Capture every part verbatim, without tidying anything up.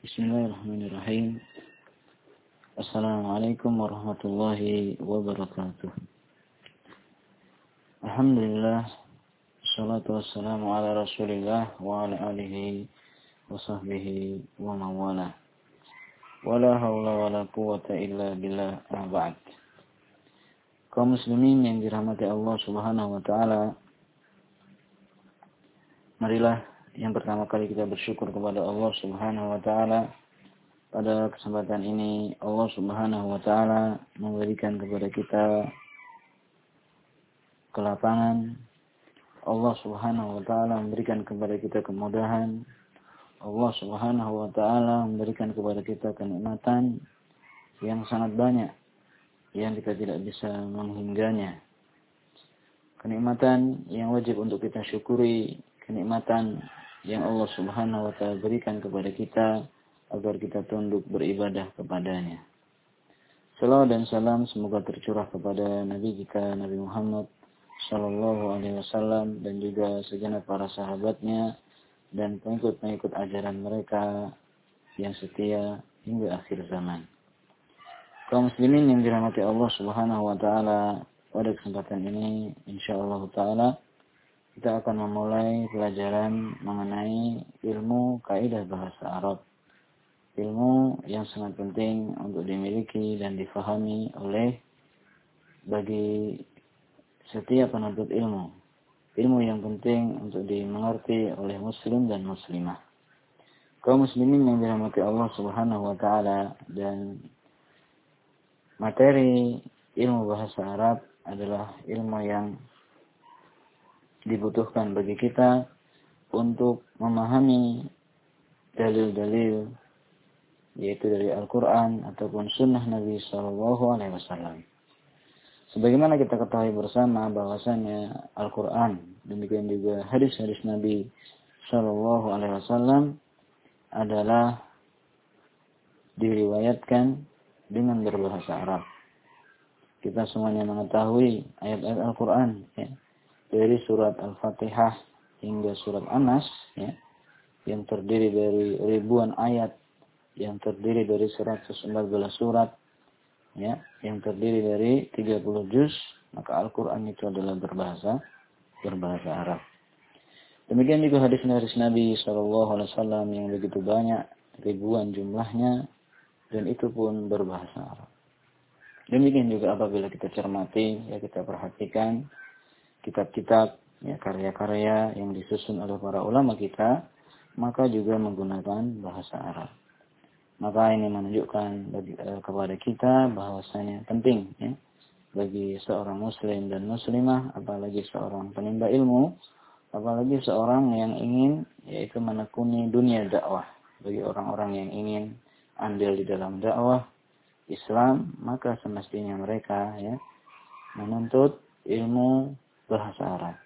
Bismillahirrahmanirrahim. Assalamualaikum warahmatullahi wabarakatuh. Alhamdulillah, salatu wassalamu ala rasulillah wa ala alihi wa sahbihi wa mawala. Wala hawla wala quwata illa billah ba'd. Kaum muslimin yang dirahmati Allah subhanahu wa ta'ala, marilah yang pertama kali kita bersyukur kepada Allah subhanahu wa ta'ala. Pada kesempatan ini Allah subhanahu wa ta'ala memberikan kepada kita kelapangan. Allah subhanahu wa ta'ala memberikan kepada kita kemudahan. Allah subhanahu wa ta'ala memberikan kepada kita kenikmatan yang sangat banyak, yang kita tidak bisa menghingganya. Kenikmatan yang wajib untuk kita syukuri, kenikmatan yang Allah subhanahu wa ta'ala berikan kepada kita agar kita tunduk beribadah kepadanya. Salawat dan salam semoga tercurah kepada Nabi kita Nabi Muhammad sallallahu alaihi wasallam dan juga segenap para sahabatnya dan pengikut-pengikut ajaran mereka yang setia hingga akhir zaman. Kaum muslimin yang dirahmati Allah subhanahu wa ta'ala, pada kesempatan ini insyaallah ta'ala kita akan memulai pelajaran mengenai ilmu kaidah bahasa Arab. Ilmu yang sangat penting untuk dimiliki dan difahami oleh bagi setiap penuntut ilmu. Ilmu yang penting untuk dimengerti oleh muslim dan muslimah. Kaum muslimin yang dirahmati Allah subhanahu wa ta'ala, dan materi ilmu bahasa Arab adalah ilmu yang dibutuhkan bagi kita untuk memahami dalil-dalil, yaitu dari Al-Quran ataupun Sunnah Nabi Sallallahu Alaihi Wasallam. Sebagaimana kita ketahui bersama bahwasannya Al-Quran, demikian juga hadis-hadis Nabi Sallallahu Alaihi Wasallam adalah diriwayatkan dengan berbahasa Arab. Kita semuanya mengetahui ayat-ayat Al-Quran, ya, dari surat Al-Fatihah hingga surat An-Nas, ya, yang terdiri dari ribuan ayat, yang terdiri dari seratus empat belas surat, ya, yang terdiri dari tiga puluh juz, maka Al-Quran itu adalah berbahasa berbahasa Arab. Demikian juga hadis-hadis Nabi Shallallahu Alaihi Wasallam yang begitu banyak, ribuan jumlahnya, dan itu pun berbahasa Arab. Demikian juga apabila kita cermati, ya, kita perhatikan kitab-kitab, ya, karya-karya yang disusun oleh para ulama kita, maka juga menggunakan bahasa Arab. Maka ini menunjukkan bagi, eh, kepada kita bahwasanya penting, ya, bagi seorang muslim dan muslimah, apalagi seorang penimba ilmu, apalagi seorang yang ingin yaitu menekuni dunia dakwah, bagi orang-orang yang ingin andil di dalam dakwah Islam, maka semestinya mereka, ya, menuntut ilmu bahasa Arab.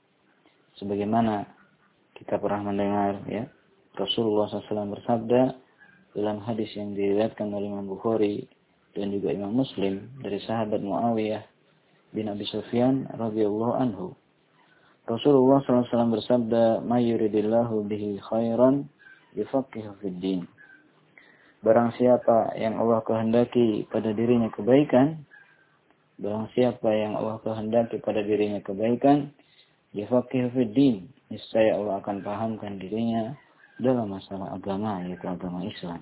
Sebagaimana kita pernah mendengar, ya, Rasulullah shallallahu alaihi wasallam bersabda dalam hadis yang diriwayatkan oleh Imam Bukhari dan juga Imam Muslim dari sahabat Muawiyah bin Abi Sufyan radhiyallahu anhu. Rasulullah shallallahu alaihi wasallam bersabda, "May yuridillahu bihi khairan yufaqihu fid din." Barang siapa yang Allah kehendaki pada dirinya kebaikan, barang siapa yang Allah kehendaki pada dirinya kebaikan, yufaqihu fid din, niscaya Allah akan pahamkan dirinya dalam masalah agama, yaitu agama Islam.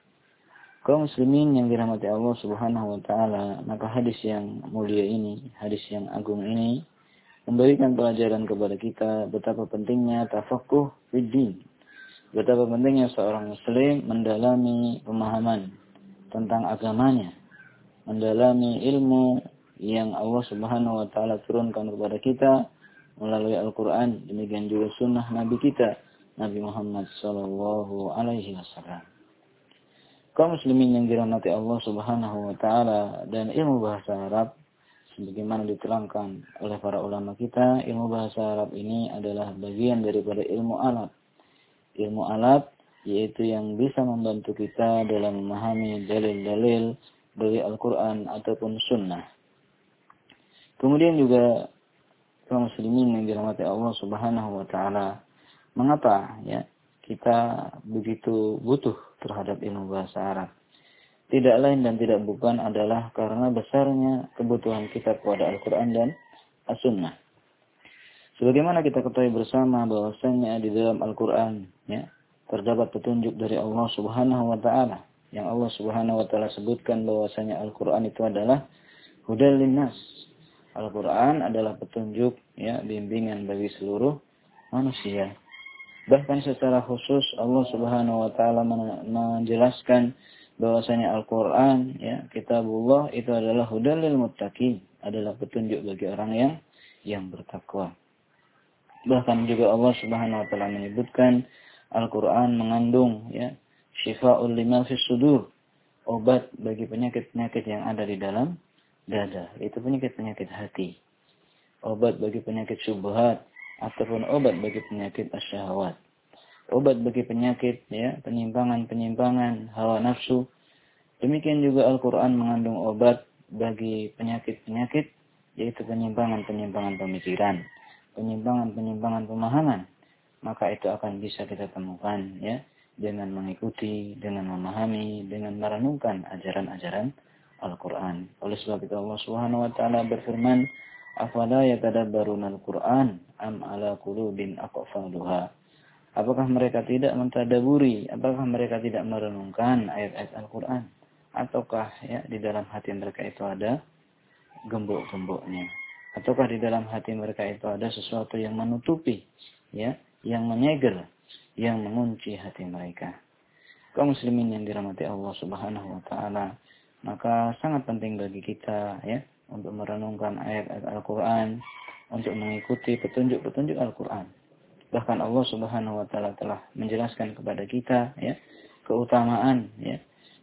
Kaum muslimin yang dirahmati Allah subhanahu wa ta'ala, maka hadis yang mulia ini, hadis yang agung ini, memberikan pelajaran kepada kita betapa pentingnya tafaqquh fid din. Betapa pentingnya seorang muslim mendalami pemahaman tentang agamanya, mendalami ilmu yang Allah subhanahu wa ta'ala turunkan kepada kita melalui Al-Quran, demikian juga sunnah Nabi kita, Nabi Muhammad sallallahu alaihi wasallam. Kaum muslimin yang dirahmati Allah subhanahu wa ta'ala, dan ilmu bahasa Arab, sebagaimana diterangkan oleh para ulama kita, ilmu bahasa Arab ini adalah bagian daripada ilmu alat. Ilmu alat, yaitu yang bisa membantu kita dalam memahami dalil-dalil dari Al-Quran ataupun sunnah. Kemudian juga kaum muslimin yang dirahmati Allah subhanahu wa ta'ala, mengapa, ya, kita begitu butuh terhadap ilmu bahasa Arab. Tidak lain dan tidak bukan adalah karena besarnya kebutuhan kita kepada Al-Quran dan As-Sunnah. Sebagaimana kita ketahui bersama bahwasanya di dalam Al-Quran ya, terdapat petunjuk dari Allah Subhanahu wa Ta'ala. Yang Allah Subhanahu wa Ta'ala sebutkan bahwasanya Al-Quran itu adalah hudal linnas. Al-Quran adalah petunjuk, ya, bimbingan bagi seluruh manusia. Bahkan secara khusus Allah Subhanahu wa Ta'ala menjelaskan bahwasanya Al-Quran, ya, kitabullah itu adalah hudal lil muttaqin, adalah petunjuk bagi orang yang yang bertakwa. Bahkan juga Allah Subhanahu wa Ta'ala menyebutkan Al-Quran mengandung, ya, syifa'ul lima fis sudur, obat bagi penyakit-penyakit yang ada di dalam dada. Itu penyakit-penyakit hati. Obat bagi penyakit syubhat ataupun obat bagi penyakit asyahwat. Obat bagi penyakit, ya, penyimpangan-penyimpangan hawa nafsu. Demikian juga Al-Quran mengandung obat bagi penyakit-penyakit, yaitu penyimpangan-penyimpangan pemikiran, penyimpangan-penyimpangan pemahaman. Maka itu akan bisa kita temukan, ya, dengan mengikuti, dengan memahami, dengan merenungkan ajaran-ajaran Al-Quran. Oleh sebab itu Allah Subhanahu wa Ta'ala berfirman, "Afala yatadabbaruna al-Quran am ala qulubin aqfaluha?" Apakah mereka tidak mentadaburi, apakah mereka tidak merenungkan ayat-ayat Al-Quran, ataukah, ya, di dalam hati mereka itu ada gembok-gemboknya, ataukah di dalam hati mereka itu ada sesuatu yang menutupi, ya, yang menyegel, yang mengunci hati mereka. Kaum muslimin yang dirahmati Allah Subhanahu wa Ta'ala, maka sangat penting bagi kita, ya, untuk merenungkan ayat-ayat Al-Quran, untuk mengikuti petunjuk-petunjuk Al-Quran. Bahkan Allah Subhanahu wa Ta'ala telah menjelaskan kepada kita, ya, keutamaan, ya,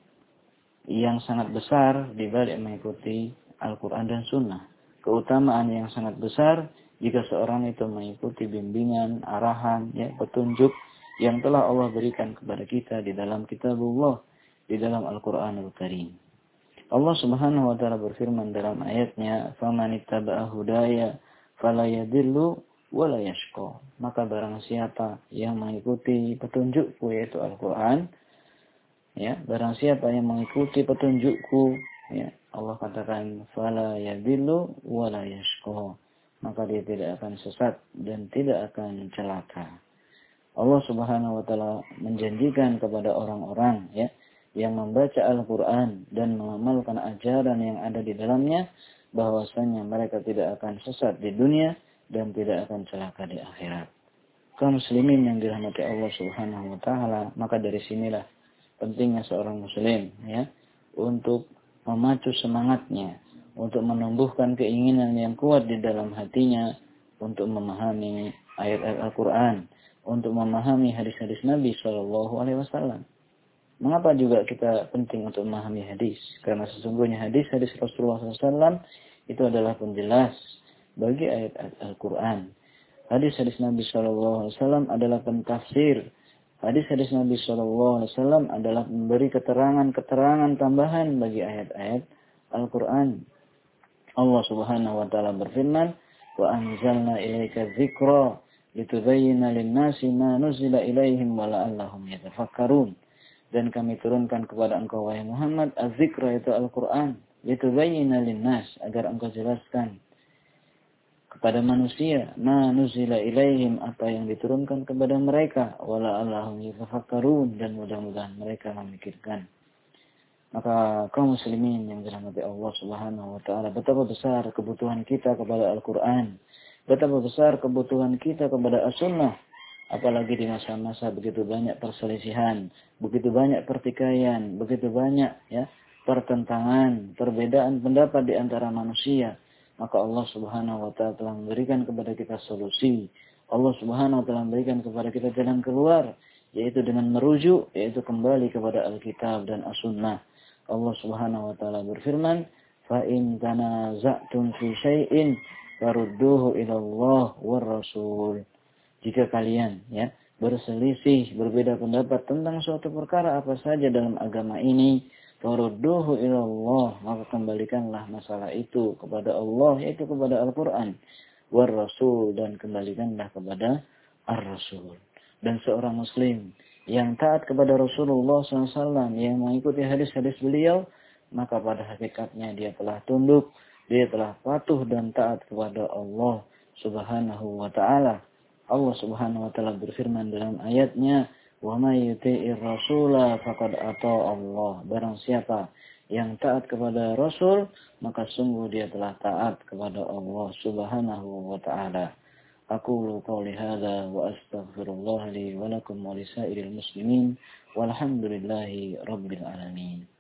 yang sangat besar di balik mengikuti Al-Quran dan Sunnah. Keutamaan yang sangat besar jika seorang itu mengikuti bimbingan, arahan, ya, petunjuk yang telah Allah berikan kepada kita di dalam Kitabullah, di dalam Al-Quranul Karim. Allah Subhanahu wa Ta'ala berfirman dalam ayatnya, "Faman ittaba'a hudaya fala yadillu wa la yashqa." Maka barang siapa yang mengikuti petunjukku, yaitu Al-Quran, ya, barang siapa yang mengikuti petunjukku, ya, Allah katakan fala yadillu wa la yashqa, maka dia tidak akan sesat dan tidak akan celaka. Allah Subhanahu wa Ta'ala menjanjikan kepada orang-orang, ya, yang membaca Al-Quran dan mengamalkan ajaran yang ada di dalamnya, bahwasanya mereka tidak akan sesat di dunia dan tidak akan celaka di akhirat. Kaum muslimin yang dirahmati Allah Subhanahu wa Ta'ala, maka dari sinilah pentingnya seorang muslim, ya, untuk memacu semangatnya, untuk menumbuhkan keinginan yang kuat di dalam hatinya, untuk memahami ayat-ayat Al-Quran, untuk memahami hadis-hadis Nabi Shallallahu Alaihi Wasallam. Mengapa juga kita penting untuk memahami hadis? Karena sesungguhnya hadis-hadis Rasulullah shallallahu alaihi wasallam itu adalah penjelas bagi ayat-ayat Al-Quran. Hadis-hadis Nabi shallallahu alaihi wasallam adalah pentafsir. Hadis-hadis Nabi shallallahu alaihi wasallam adalah memberi keterangan-keterangan tambahan bagi ayat-ayat Al-Quran. Allah Subhanahu wa Ta'ala berfirman, "Wa anzalna ilaika dzikra litubayyana lin-nasi ma nuzila ilaihim wa la'allahum yatafakkarun." Dan kami turunkan kepada engkau, wahai Muhammad, az-zikra, itu Al-Quran, litubayyana lin-nas, agar engkau jelaskan kepada manusia ma nuzila ilaihim, apa yang diturunkan kepada mereka, wa la'allahum yatafakkarun, dan mudah-mudahan mereka memikirkan. Maka kaum muslimin yang dirahmati Allah Subhanahu wa Ta'ala, betapa besar kebutuhan kita kepada Al-Quran, betapa besar kebutuhan kita kepada As-Sunnah. Apalagi di masa-masa begitu banyak perselisihan, begitu banyak pertikaian, begitu banyak, ya, pertentangan, perbedaan pendapat di antara manusia. Maka Allah Subhanahu wa Ta'ala telah memberikan kepada kita solusi. Allah Subhanahu wa Ta'ala memberikan kepada kita jalan keluar, yaitu dengan merujuk, yaitu kembali kepada Alkitab dan As-Sunnah. Allah Subhanahu wa Ta'ala berfirman, "Fa in tanaza'tum fi syai'in farudduhu ila Allah war Rasul." Jika kalian, ya, berselisih, berbeda pendapat tentang suatu perkara apa saja dalam agama ini, farudduhu ila Allah, maka kembalikanlah masalah itu kepada Allah, yaitu kepada Al-Quran, war Rasul, dan kembalikanlah kepada Ar-Rasul. dan seorang muslim yang taat kepada Rasulullah shallallahu alaihi wasallam, yang mengikuti hadis-hadis beliau, maka pada hakikatnya dia telah tunduk, dia telah patuh dan taat kepada Allah Subhanahu wa taala. Allah Subhanahu wa taala berfirman dalam ayatnya, "Wa may yuti'ir rasula faqad ata'a Allah." Barang siapa yang taat kepada Rasul, maka sungguh dia telah taat kepada Allah Subhanahu wa taala. Aqulu qouli hadza wa astaghfirullah li wa lakum wa lisairil muslimin walhamdulillahi rabbil alamin.